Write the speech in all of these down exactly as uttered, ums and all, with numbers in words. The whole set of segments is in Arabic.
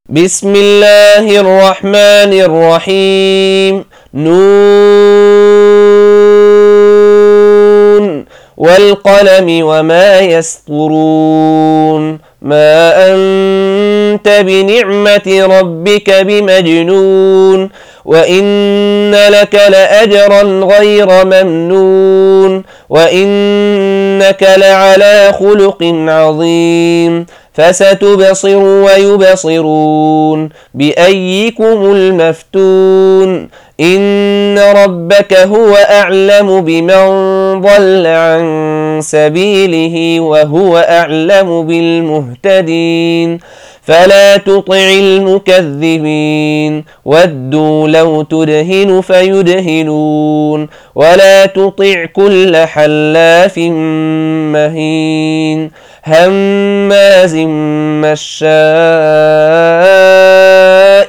بسم الله الرحمن الرحيم. نون والقلم وما يسطرون. ما أنت بنعمة ربك بمجنون وإن لك لأجرا غير ممنون وإنك لعلى خلق عظيم. فستبصر ويبصرون بأيكم المفتون. إن ربك هو أعلم بمن ضل عن سبيله وهو أعلم بالمهتدين. فلا تطع المكذبين ودوا لو تدهن فيدهنون ولا تطع كل حلاف مهين هماز مشاء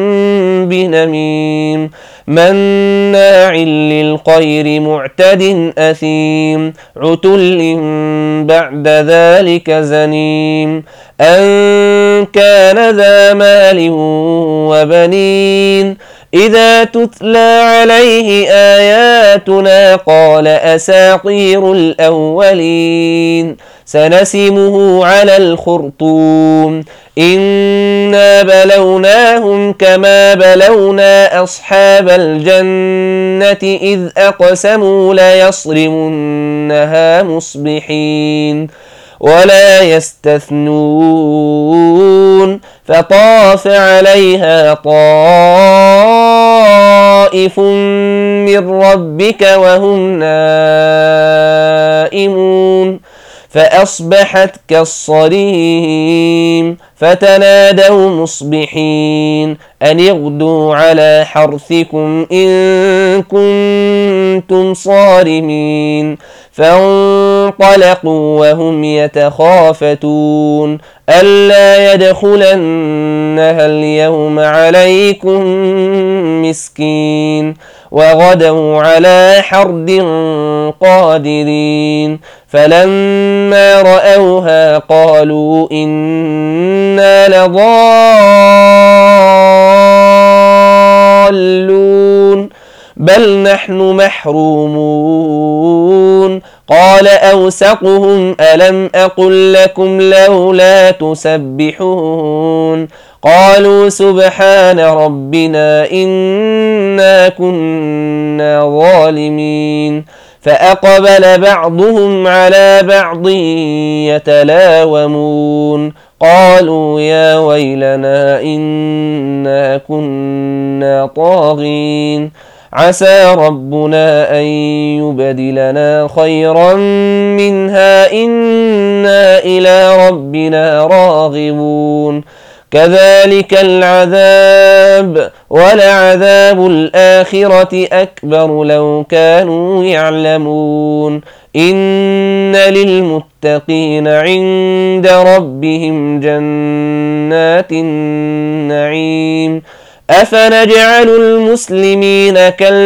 بنميم مناع للخير معتد أثيم عتل بعد ذلك زنيم أن كان ذا مال وبنين إذا تتلى عليه آياتنا قال أساطير الأولين. سنسمه على الخرطوم. إنا بلوناهم كما بلونا أصحاب الجنة إذ أقسموا ليصرمنها مصبحين ولا يستثنون. فطاف عليها طائف من ربك وهم نائمون فأصبحت كالصريم. فتنادوا مصبحين أن اغدوا على حرثكم إن كنتم صارمين. فانطلقوا وهم يتخافتون ألا يدخلنها اليوم عليكم مسكين وغدوا على حرد قادرين. فلما رأوها قالوا إنا لضالون بل نحن محرومون. قال أوسطهم ألم أقل لكم لولا تسبحون قالوا سبحان ربنا إنا كنا ظالمين. فأقبل بعضهم على بعض يتلاومون قالوا يا ويلنا إنا كنا طاغين عسى ربنا أن يبدلنا خيرا منها إنا إلى ربنا راغبون. كذلك العذاب ولعذاب الآخرة أكبر لو كانوا يعلمون. إن للمتقين عند ربهم جنات النعيم. أفنجعل المسلمين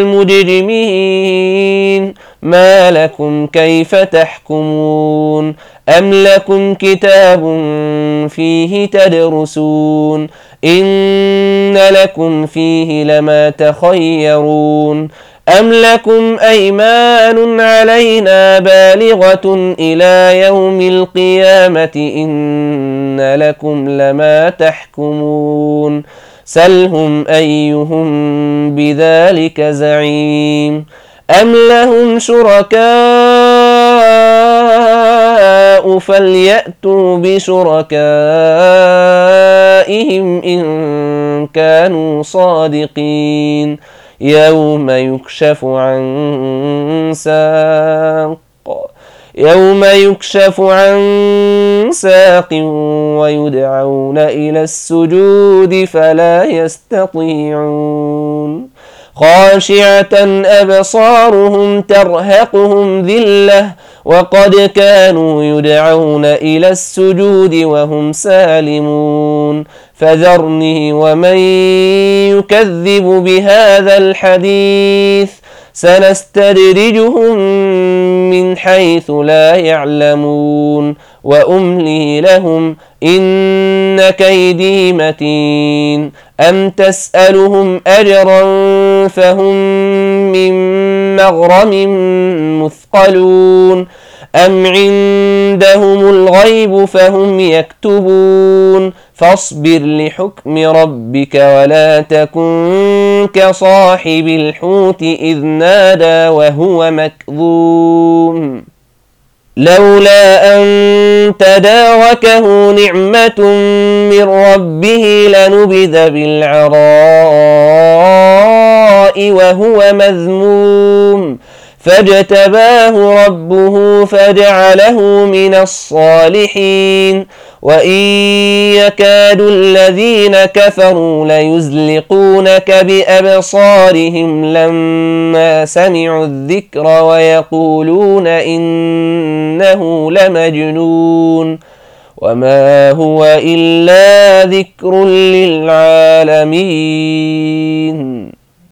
كالمجرمين ما لكم كيف تحكمون أم لكم كتاب فيه تدرسون إن لكم فيه لما تخيرون أم لكم أيمان علينا بالغة إلى يوم القيامة إن لكم لما تحكمون سلهم أيهم بذلك زعيم. أم لهم شركاء فليأتوا بشركائهم إن كانوا صادقين. يوم يكشف عن ساق يوم يكشف عن ساق ويدعون إلى السجود فلا يستطيعون خاشعة أبصارهم ترهقهم ذلة وقد كانوا يدعون إلى السجود وهم سالمون. فذرني ومن يكذب بهذا الحديث سنستدرجهم من حيث لا يعلمون وأملي لهم إن كيدي متين أم تسألهم أجرا فهم من مغرم مثقلون أم عندهم الغيب فهم يكتبون فاصبر لحكم ربك ولا تكن كصاحب الحوت إذ نادى وهو مكظوم لولا أن تداركه نعمة من ربه لنبذ بالعراء وهو مذموم فاجتباه ربه فجعله من الصالحين وإن يكاد الذين كفروا ليزلقونك بأبصارهم لما سمعوا الذكر ويقولون إنه لمجنون وما هو إلا ذكر للعالمين.